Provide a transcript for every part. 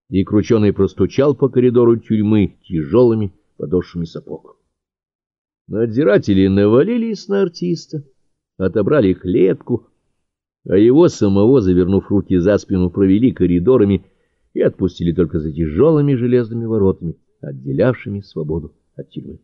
и крученый простучал по коридору тюрьмы тяжелыми подошвами сапог. Надзиратели навалились на артиста, отобрали клетку, а его самого, завернув руки за спину, провели коридорами и отпустили только за тяжелыми железными воротами, отделявшими свободу от тюрьмы.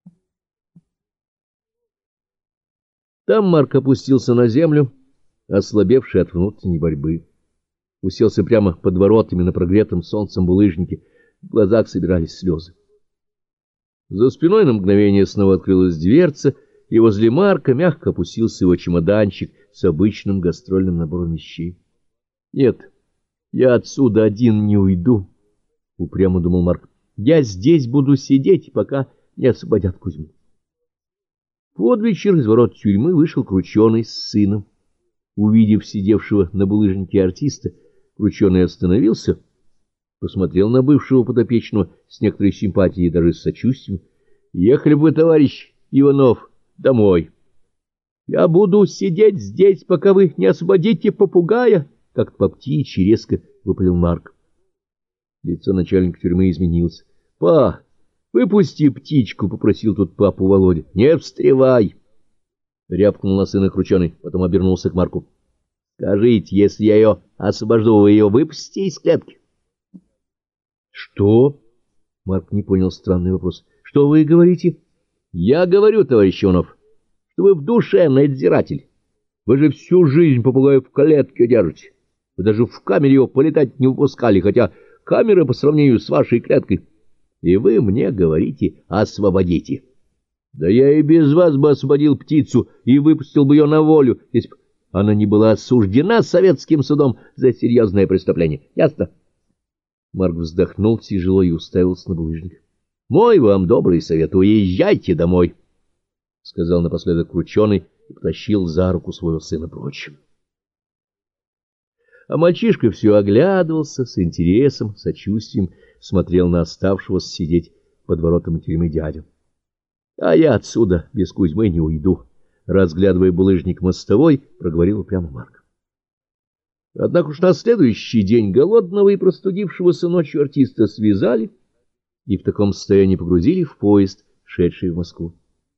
Там Марк опустился на землю, ослабевший от внутренней борьбы. Уселся прямо под воротами на прогретом солнцем булыжнике, в глазах собирались слезы. За спиной на мгновение снова открылась дверца, и возле Марка мягко опустился его чемоданчик с обычным гастрольным набором вещей. — Нет, я отсюда один не уйду, — упрямо думал Марк. — Я здесь буду сидеть, пока не освободят Кузьму. Под вечер из ворот тюрьмы вышел крученый с сыном. Увидев сидевшего на булыжнике артиста, крученый остановился, посмотрел на бывшего подопечного с некоторой симпатией и даже с сочувствием. — Ехали бы, товарищ Иванов, домой. — Я буду сидеть здесь, пока вы не освободите попугая, — как-то по птичьи резко выпалил Марк. Лицо начальника тюрьмы изменилось. — Па, выпусти птичку, — попросил тут папу Володя. — Не встревай! — рявкнул на сына крученый, потом обернулся к Марку. — Скажите, если я ее освобожду, вы ее выпустите из клетки? — Что? — Марк не понял странный вопрос. — Что вы говорите? — Я говорю, товарищ Иванов, что вы в душе надзиратель. Вы же всю жизнь попугая в клетке держите. Вы даже в камере его полетать не выпускали, хотя камера по сравнению с вашей клеткой. И вы мне говорите «освободите». Да я и без вас бы освободил птицу и выпустил бы ее на волю, если бы она не была осуждена советским судом за серьезное преступление. Ясно? Марк вздохнул тяжело и уставился на булыжник. — Мой вам добрый совет, уезжайте домой, — сказал напоследок крученый и потащил за руку своего сына прочь. А мальчишка все оглядывался с интересом, сочувствием, смотрел на оставшегося сидеть под воротами тюрьмы дядю. — А я отсюда без Кузьмы не уйду, — разглядывая булыжник мостовой, проговорил прямо Марк. Однако уж на следующий день голодного и простудившегося ночью артиста связали и в таком состоянии погрузили в поезд, шедший в Москву.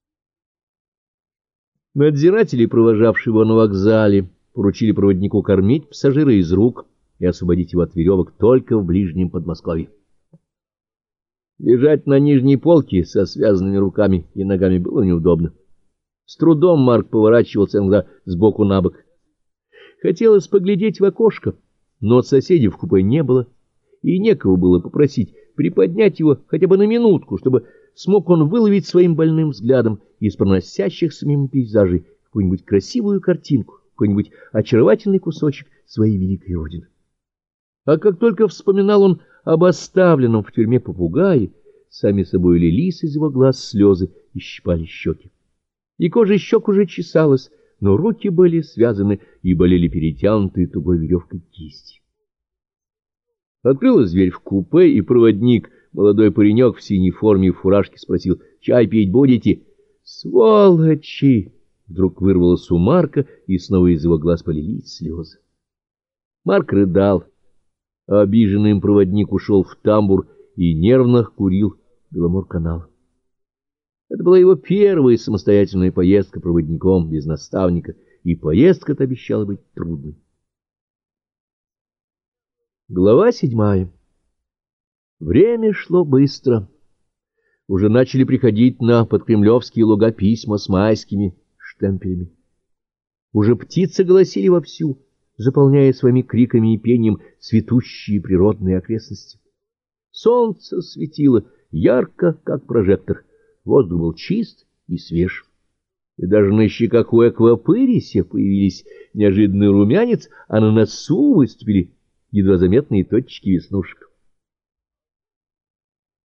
Надзиратели, провожавшие его на вокзале, поручили проводнику кормить пассажира из рук и освободить его от веревок только в ближнем Подмосковье. Лежать на нижней полке со связанными руками и ногами было неудобно. С трудом Марк поворачивался иногда сбоку на бок. Хотелось поглядеть в окошко, но соседей в купе не было, и некого было попросить приподнять его хотя бы на минутку, чтобы смог он выловить своим больным взглядом из проносящихся мимо пейзажей какую-нибудь красивую картинку, какой-нибудь очаровательный кусочек своей великой родины. А как только вспоминал он об оставленном в тюрьме попугае, сами собой лились из его глаз слезы и щипали щеки. И кожа щек уже чесалась, но руки были связаны и болели перетянутые тугой веревкой кисти. Открылась дверь в купе, и проводник, молодой паренек в синей форме и в фуражке, спросил: «Чай пить будете?» «Сволочи!» Вдруг вырвалось у Марка, и снова из его глаз полились слезы. Марк рыдал, а обиженный им проводник ушел в тамбур и нервно курил Беломор-канал. Это была его первая самостоятельная поездка проводником без наставника, и поездка-то обещала быть трудной. Глава 7. Время шло быстро. Уже начали приходить на подкремлевские луга письма с майскими штемпелями. Уже птицы голосили вовсю, заполняя своими криками и пением цветущие природные окрестности. Солнце светило ярко, как прожектор. Воздух был чист и свеж. И даже на щеках у Эквапыриса появились неожиданный румянец, а на носу выступили едва заметные точки веснушек.